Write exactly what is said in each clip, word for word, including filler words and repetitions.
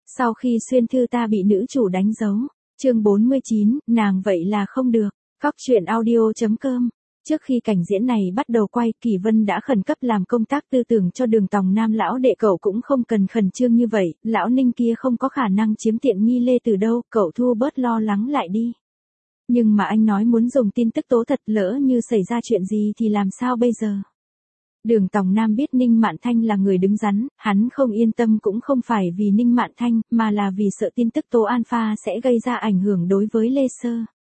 Sau khi xuyên thư ta bị nữ chủ đánh dấu. Chương bốn mươi chín, nàng vậy là không được. Cóc truyện audio chấm com. Trước khi cảnh diễn này bắt đầu quay, Kỳ Vân đã khẩn cấp làm công tác tư tưởng cho Đường Tòng Nam. Lão đệ cậu cũng không cần khẩn trương như vậy, lão Ninh kia không có khả năng chiếm tiện nghi Lê Từ đâu, cậu thu bớt lo lắng lại đi. Nhưng mà anh nói muốn dùng tin tức tố thật, lỡ như xảy ra chuyện gì thì làm sao bây giờ? Đường Tòng Nam biết Ninh Mạn Thanh là người đứng đắn, hắn không yên tâm cũng không phải vì Ninh Mạn Thanh, mà là vì sợ tin tức tố alpha sẽ gây ra ảnh hưởng đối với Lê Sơ.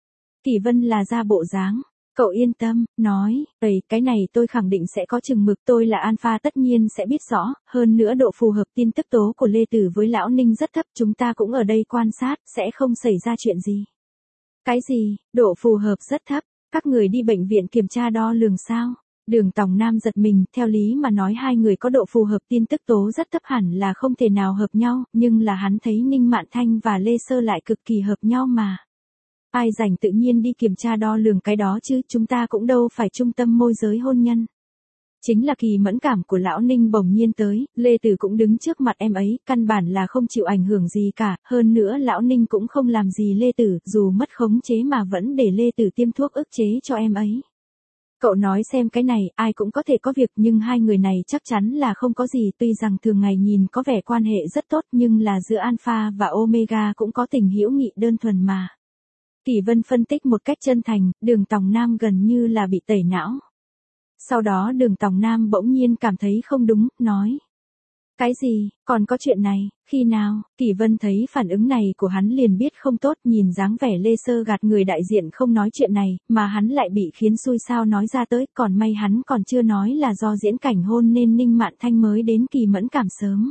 Kỳ Vân là ra bộ dáng. Cậu yên tâm, nói, vậy cái này tôi khẳng định sẽ có chừng mực, tôi là alpha tất nhiên sẽ biết rõ, hơn nữa độ phù hợp tin tức tố của Lê Tử với lão Ninh rất thấp, chúng ta cũng ở đây quan sát, sẽ không xảy ra chuyện gì. Cái gì, độ phù hợp rất thấp, các người đi bệnh viện kiểm tra đo lường sao? Đường Tòng Nam giật mình, theo lý mà nói hai người có độ phù hợp tin tức tố rất thấp hẳn là không thể nào hợp nhau, nhưng là hắn thấy Ninh Mạn Thanh và Lê Sơ lại cực kỳ hợp nhau mà. Ai rảnh tự nhiên đi kiểm tra đo lường cái đó chứ, chúng ta cũng đâu phải trung tâm môi giới hôn nhân. Chính là kỳ mẫn cảm của lão Ninh bỗng nhiên tới, Lê Tử cũng đứng trước mặt em ấy, căn bản là không chịu ảnh hưởng gì cả, hơn nữa lão Ninh cũng không làm gì Lê Tử, dù mất khống chế mà vẫn để Lê Tử tiêm thuốc ức chế cho em ấy. Cậu nói xem cái này, ai cũng có thể có việc, nhưng hai người này chắc chắn là không có gì, tuy rằng thường ngày nhìn có vẻ quan hệ rất tốt nhưng là giữa Alpha và Omega cũng có tình hữu nghị đơn thuần mà. Kỳ Vân phân tích một cách chân thành, Đường Tòng Nam gần như là bị tẩy não. Sau đó Đường Tòng Nam bỗng nhiên cảm thấy không đúng, nói. Cái gì, còn có chuyện này, khi nào? Kỳ Vân thấy phản ứng này của hắn liền biết không tốt, nhìn dáng vẻ Lê Sơ gạt người đại diện không nói chuyện này, mà hắn lại bị khiến xui sao nói ra tới, còn may hắn còn chưa nói là do diễn cảnh hôn nên Ninh Mạn Thanh mới đến kỳ mẫn cảm sớm.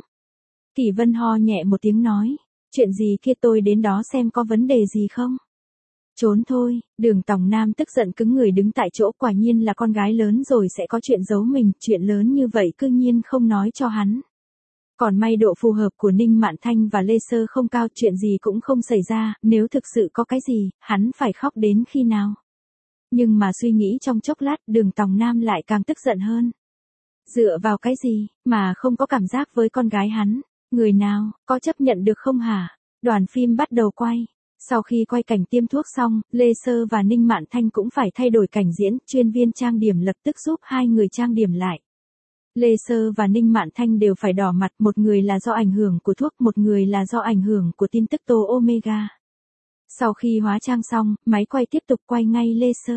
Kỳ Vân ho nhẹ một tiếng nói, chuyện gì kia tôi đến đó xem có vấn đề gì không? Trốn thôi, Đường Tòng Nam tức giận cứng người đứng tại chỗ, quả nhiên là con gái lớn rồi sẽ có chuyện giấu mình, chuyện lớn như vậy cư nhiên không nói cho hắn. Còn may độ phù hợp của Ninh Mạn Thanh và Lê Sơ không cao, chuyện gì cũng không xảy ra, nếu thực sự có cái gì, hắn phải khóc đến khi nào. Nhưng mà suy nghĩ trong chốc lát, Đường Tòng Nam lại càng tức giận hơn. Dựa vào cái gì, mà không có cảm giác với con gái hắn, người nào, có chấp nhận được không hả? Đoàn phim bắt đầu quay. Sau khi quay cảnh tiêm thuốc xong, Lê Sơ và Ninh Mạn Thanh cũng phải thay đổi cảnh diễn, chuyên viên trang điểm lập tức giúp hai người trang điểm lại. Lê Sơ và Ninh Mạn Thanh đều phải đỏ mặt, một người là do ảnh hưởng của thuốc, một người là do ảnh hưởng của tin tức tố Omega. Sau khi hóa trang xong, máy quay tiếp tục quay ngay Lê Sơ.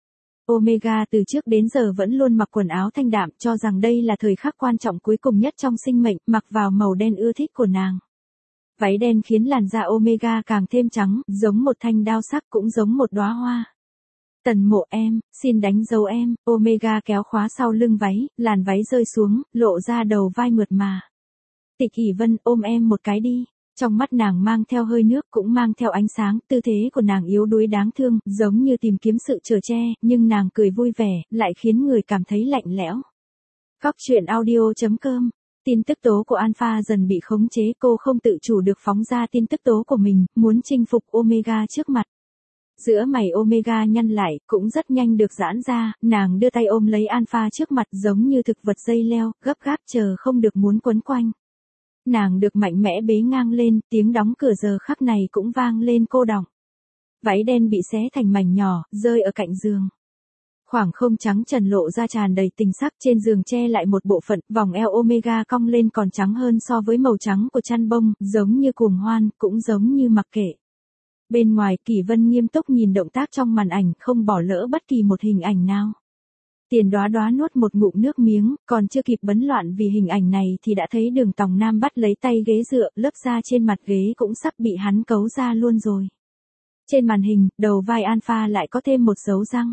Omega từ trước đến giờ vẫn luôn mặc quần áo thanh đạm, cho rằng đây là thời khắc quan trọng cuối cùng nhất trong sinh mệnh, mặc vào màu đen ưa thích của nàng. Váy đen khiến làn da Omega càng thêm trắng, giống một thanh đao sắc cũng giống một đóa hoa. Tần Mộ em, xin đánh dấu em, Omega kéo khóa sau lưng váy, làn váy rơi xuống, lộ ra đầu vai mượt mà. Tịch Kỳ Vân ôm em một cái đi, trong mắt nàng mang theo hơi nước cũng mang theo ánh sáng, tư thế của nàng yếu đuối đáng thương, giống như tìm kiếm sự chở che, nhưng nàng cười vui vẻ, lại khiến người cảm thấy lạnh lẽo. Cóc truyện audio chấm com. Tin tức tố của Alpha dần bị khống chế, cô không tự chủ được phóng ra tin tức tố của mình, muốn chinh phục Omega trước mặt. Giữa mày Omega nhăn lại, cũng rất nhanh được giãn ra, nàng đưa tay ôm lấy Alpha trước mặt giống như thực vật dây leo, gấp gáp chờ không được muốn quấn quanh. Nàng được mạnh mẽ bế ngang lên, tiếng đóng cửa giờ khắc này cũng vang lên cô đọng. Váy đen bị xé thành mảnh nhỏ, rơi ở cạnh giường. Khoảng không trắng trần lộ ra tràn đầy tình sắc, trên giường che lại một bộ phận, vòng eo Omega cong lên còn trắng hơn so với màu trắng của chăn bông, giống như cuồng hoan, cũng giống như mặc kệ. Bên ngoài, Kỳ Vân nghiêm túc nhìn động tác trong màn ảnh, không bỏ lỡ bất kỳ một hình ảnh nào. Tiền Đóa Đóa nuốt một ngụm nước miếng, còn chưa kịp bấn loạn vì hình ảnh này thì đã thấy Đường Tòng Nam bắt lấy tay ghế dựa, lớp da trên mặt ghế cũng sắp bị hắn cấu ra luôn rồi. Trên màn hình, đầu vai Alpha lại có thêm một dấu răng.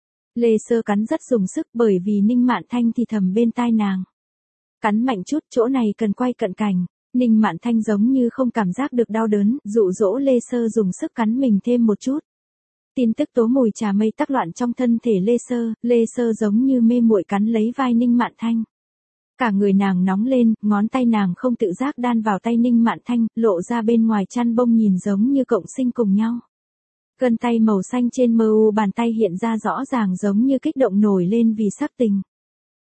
Lê Sơ cắn rất dùng sức bởi vì Ninh Mạn Thanh thì thầm bên tai nàng. Cắn mạnh chút, chỗ này cần quay cận cảnh. Ninh Mạn Thanh giống như không cảm giác được đau đớn, dụ dỗ Lê Sơ dùng sức cắn mình thêm một chút. Tin tức tố mùi trà mây tắc loạn trong thân thể Lê Sơ, Lê Sơ giống như mê muội cắn lấy vai Ninh Mạn Thanh. Cả người nàng nóng lên, ngón tay nàng không tự giác đan vào tay Ninh Mạn Thanh, lộ ra bên ngoài chăn bông nhìn giống như cộng sinh cùng nhau. Gân tay màu xanh trên mờ u bàn tay hiện ra rõ ràng giống như kích động nổi lên vì sắc tình.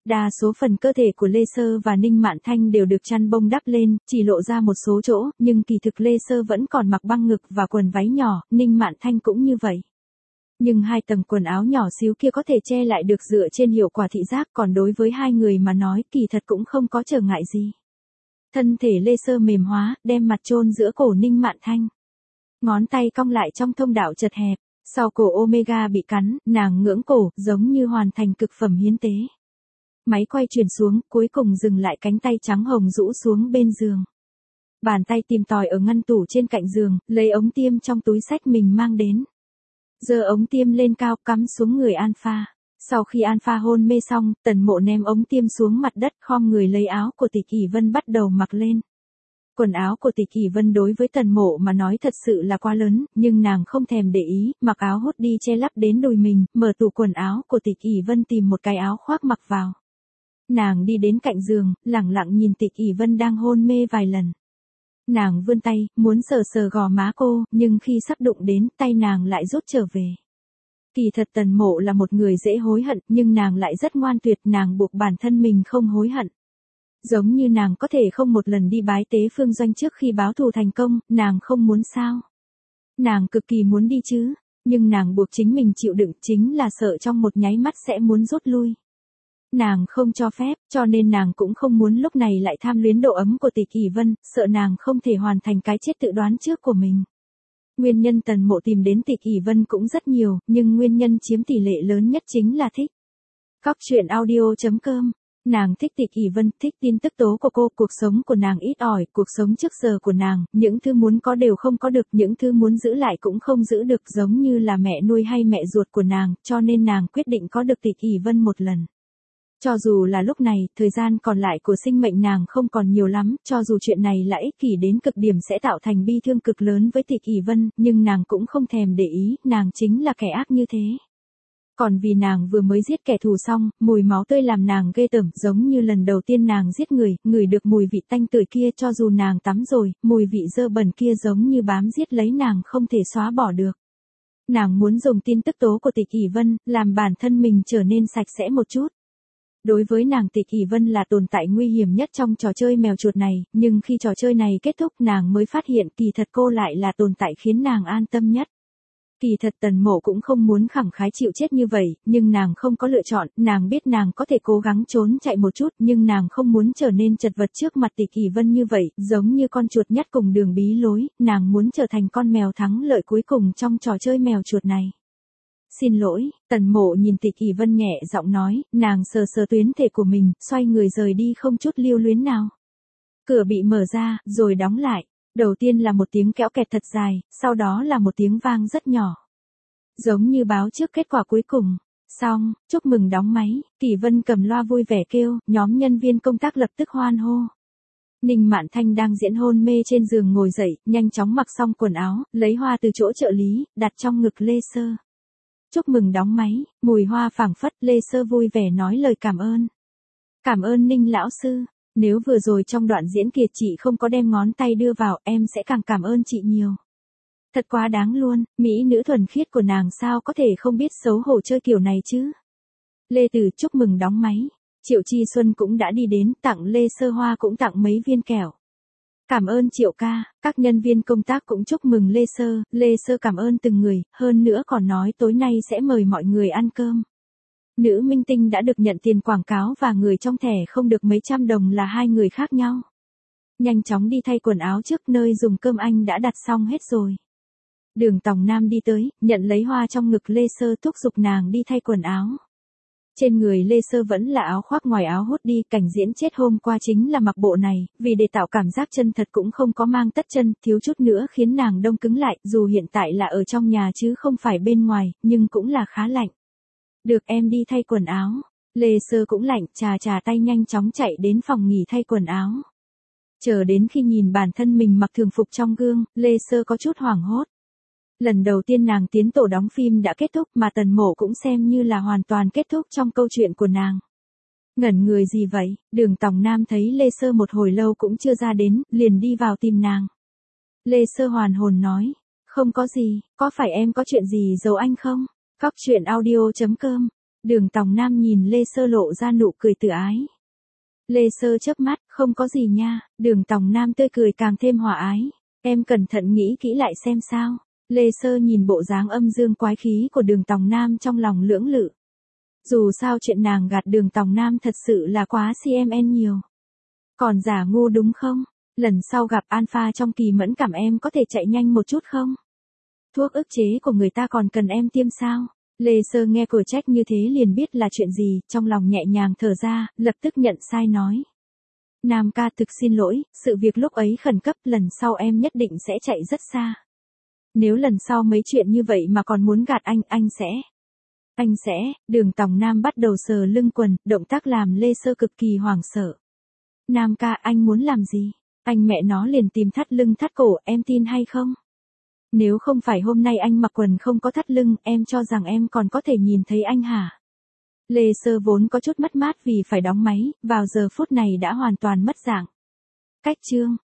Đa số phần cơ thể của Lê Sơ và Ninh Mạn Thanh đều được chăn bông đắp lên, chỉ lộ ra một số chỗ, nhưng kỳ thực Lê Sơ vẫn còn mặc băng ngực và quần váy nhỏ, Ninh Mạn Thanh cũng như vậy. Nhưng hai tầng quần áo nhỏ xíu kia có thể che lại được dựa trên hiệu quả thị giác, còn đối với hai người mà nói kỳ thật cũng không có trở ngại gì. Thân thể Lê Sơ mềm hóa, đem mặt chôn giữa cổ Ninh Mạn Thanh. Ngón tay cong lại trong thông đạo chật hẹp, sau cổ Omega bị cắn, nàng ngưỡng cổ, giống như hoàn thành cực phẩm hiến tế. Máy quay chuyển xuống, cuối cùng dừng lại cánh tay trắng hồng rũ xuống bên giường. Bàn tay tìm tòi ở ngăn tủ trên cạnh giường, lấy ống tiêm trong túi xách mình mang đến. Giơ ống tiêm lên cao, cắm xuống người Alpha. Sau khi Alpha hôn mê xong, Tần Mộ ném ống tiêm xuống mặt đất, khom người lấy áo của Tỷ Kỳ Vân bắt đầu mặc lên. Quần áo của Tỷ Kỳ Vân đối với Tần Mộ mà nói thật sự là quá lớn, nhưng nàng không thèm để ý, mặc áo hốt đi che lắp đến đùi mình, mở tủ quần áo của Tỷ Kỳ Vân tìm một cái áo khoác mặc vào. Nàng đi đến cạnh giường, lẳng lặng nhìn Tỷ Kỳ Vân đang hôn mê vài lần. Nàng vươn tay, muốn sờ sờ gò má cô, nhưng khi sắp đụng đến, tay nàng lại rút trở về. Kỳ thật Tần Mộ là một người dễ hối hận, nhưng nàng lại rất ngoan tuyệt, nàng buộc bản thân mình không hối hận. Giống như nàng có thể không một lần đi bái tế Phương Doanh trước khi báo thù thành công, nàng không muốn sao? Nàng cực kỳ muốn đi chứ, nhưng nàng buộc chính mình chịu đựng, chính là sợ trong một nháy mắt sẽ muốn rút lui. Nàng không cho phép, cho nên nàng cũng không muốn lúc này lại tham luyến độ ấm của Tỷ Kỳ Vân, sợ nàng không thể hoàn thành cái chết tự đoán trước của mình. Nguyên nhân Tần Mộ tìm đến Tỷ Kỳ Vân cũng rất nhiều, nhưng nguyên nhân chiếm tỷ lệ lớn nhất chính là thích. Cóc truyện audio chấm com. Nàng thích Tỷ Kỳ Vân, thích tin tức tố của cô, cuộc sống của nàng ít ỏi, cuộc sống trước giờ của nàng, những thứ muốn có đều không có được, những thứ muốn giữ lại cũng không giữ được, giống như là mẹ nuôi hay mẹ ruột của nàng, cho nên nàng quyết định có được Tỷ Kỳ Vân một lần. Cho dù là lúc này, thời gian còn lại của sinh mệnh nàng không còn nhiều lắm, cho dù chuyện này là ích kỷ đến cực điểm sẽ tạo thành bi thương cực lớn với Tỷ Kỳ Vân, nhưng nàng cũng không thèm để ý, nàng chính là kẻ ác như thế. Còn vì nàng vừa mới giết kẻ thù xong, mùi máu tươi làm nàng ghê tởm, giống như lần đầu tiên nàng giết người, ngửi được mùi vị tanh tưởi kia, cho dù nàng tắm rồi, mùi vị dơ bẩn kia giống như bám giết lấy nàng không thể xóa bỏ được. Nàng muốn dùng tin tức tố của Tỷ Kỳ Vân, làm bản thân mình trở nên sạch sẽ một chút. Đối với nàng Tỷ Kỳ Vân là tồn tại nguy hiểm nhất trong trò chơi mèo chuột này, nhưng khi trò chơi này kết thúc nàng mới phát hiện kỳ thật cô lại là tồn tại khiến nàng an tâm nhất. Kỳ thật Tần Mộ cũng không muốn khẳng khái chịu chết như vậy, nhưng nàng không có lựa chọn, nàng biết nàng có thể cố gắng trốn chạy một chút, nhưng nàng không muốn trở nên chật vật trước mặt Tỷ Kỳ Vân như vậy, giống như con chuột nhắt cùng đường bí lối, nàng muốn trở thành con mèo thắng lợi cuối cùng trong trò chơi mèo chuột này. Xin lỗi, Tần Mộ nhìn Tỷ Kỳ Vân nhẹ giọng nói, nàng sờ sờ tuyến thể của mình, xoay người rời đi không chút lưu luyến nào. Cửa bị mở ra, rồi đóng lại. Đầu tiên là một tiếng kéo kẹt thật dài, sau đó là một tiếng vang rất nhỏ. Giống như báo trước kết quả cuối cùng. Xong, chúc mừng đóng máy, Kỳ Vân cầm loa vui vẻ kêu, nhóm nhân viên công tác lập tức hoan hô. Ninh Mạn Thanh đang diễn hôn mê trên giường ngồi dậy, nhanh chóng mặc xong quần áo, lấy hoa từ chỗ trợ lý, đặt trong ngực Lê Sơ. Chúc mừng đóng máy, mùi hoa phảng phất, Lê Sơ vui vẻ nói lời cảm ơn. Cảm ơn Ninh lão sư. Nếu vừa rồi trong đoạn diễn kia chị không có đem ngón tay đưa vào, em sẽ càng cảm ơn chị nhiều. Thật quá đáng luôn, mỹ nữ thuần khiết của nàng sao có thể không biết xấu hổ chơi kiểu này chứ. Lê Từ chúc mừng đóng máy. Triệu Chi Xuân cũng đã đi đến, tặng Lê Sơ hoa cũng tặng mấy viên kẹo. Cảm ơn Triệu ca, các nhân viên công tác cũng chúc mừng Lê Sơ, Lê Sơ cảm ơn từng người, hơn nữa còn nói tối nay sẽ mời mọi người ăn cơm. Nữ minh tinh đã được nhận tiền quảng cáo và người trong thẻ không được mấy trăm đồng là hai người khác nhau. Nhanh chóng đi thay quần áo trước, nơi dùng cơm anh đã đặt xong hết rồi. Đường Tòng Nam đi tới, nhận lấy hoa trong ngực Lê Sơ, thúc giục nàng đi thay quần áo. Trên người Lê Sơ vẫn là áo khoác ngoài áo hốt đi, cảnh diễn chết hôm qua chính là mặc bộ này, vì để tạo cảm giác chân thật cũng không có mang tất chân, thiếu chút nữa khiến nàng đông cứng lại, dù hiện tại là ở trong nhà chứ không phải bên ngoài, nhưng cũng là khá lạnh. Được, em đi thay quần áo. Lê Sơ cũng lạnh, chà chà tay nhanh chóng chạy đến phòng nghỉ thay quần áo. Chờ đến khi nhìn bản thân mình mặc thường phục trong gương, Lê Sơ có chút hoảng hốt. Lần đầu tiên nàng tiến tổ đóng phim đã kết thúc mà Tần Mộ cũng xem như là hoàn toàn kết thúc trong câu chuyện của nàng. Ngẩn người gì vậy, Đường Tòng Nam thấy Lê Sơ một hồi lâu cũng chưa ra đến, liền đi vào tìm nàng. Lê Sơ hoàn hồn nói, không có gì, có phải em có chuyện gì giấu anh không? Cóc truyện audio chấm com Đường Tòng Nam nhìn Lê Sơ lộ ra nụ cười tự ái. Lê Sơ chớp mắt, không có gì nha, Đường Tòng Nam tươi cười càng thêm hòa ái. Em cẩn thận nghĩ kỹ lại xem sao. Lê Sơ nhìn bộ dáng âm dương quái khí của Đường Tòng Nam trong lòng lưỡng lự. Dù sao chuyện nàng gạt Đường Tòng Nam thật sự là quá xê em en nhiều. Còn giả ngu đúng không? Lần sau gặp alpha trong kỳ mẫn cảm em có thể chạy nhanh một chút không? Thuốc ức chế của người ta còn cần em tiêm sao? Lê Sơ nghe cửa trách như thế liền biết là chuyện gì, trong lòng nhẹ nhàng thở ra, lập tức nhận sai nói. Nam ca thực xin lỗi, sự việc lúc ấy khẩn cấp, lần sau em nhất định sẽ chạy rất xa. Nếu lần sau mấy chuyện như vậy mà còn muốn gạt anh, anh sẽ... Anh sẽ, Đường Tòng Nam bắt đầu sờ lưng quần, động tác làm Lê Sơ cực kỳ hoảng sợ. Nam ca, anh muốn làm gì? Anh mẹ nó liền tìm thắt lưng thắt cổ, em tin hay không? Nếu không phải hôm nay anh mặc quần không có thắt lưng, em cho rằng em còn có thể nhìn thấy anh hả? Lê Sơ vốn có chút mất mát vì phải đóng máy, vào giờ phút này đã hoàn toàn mất dạng. Cách chương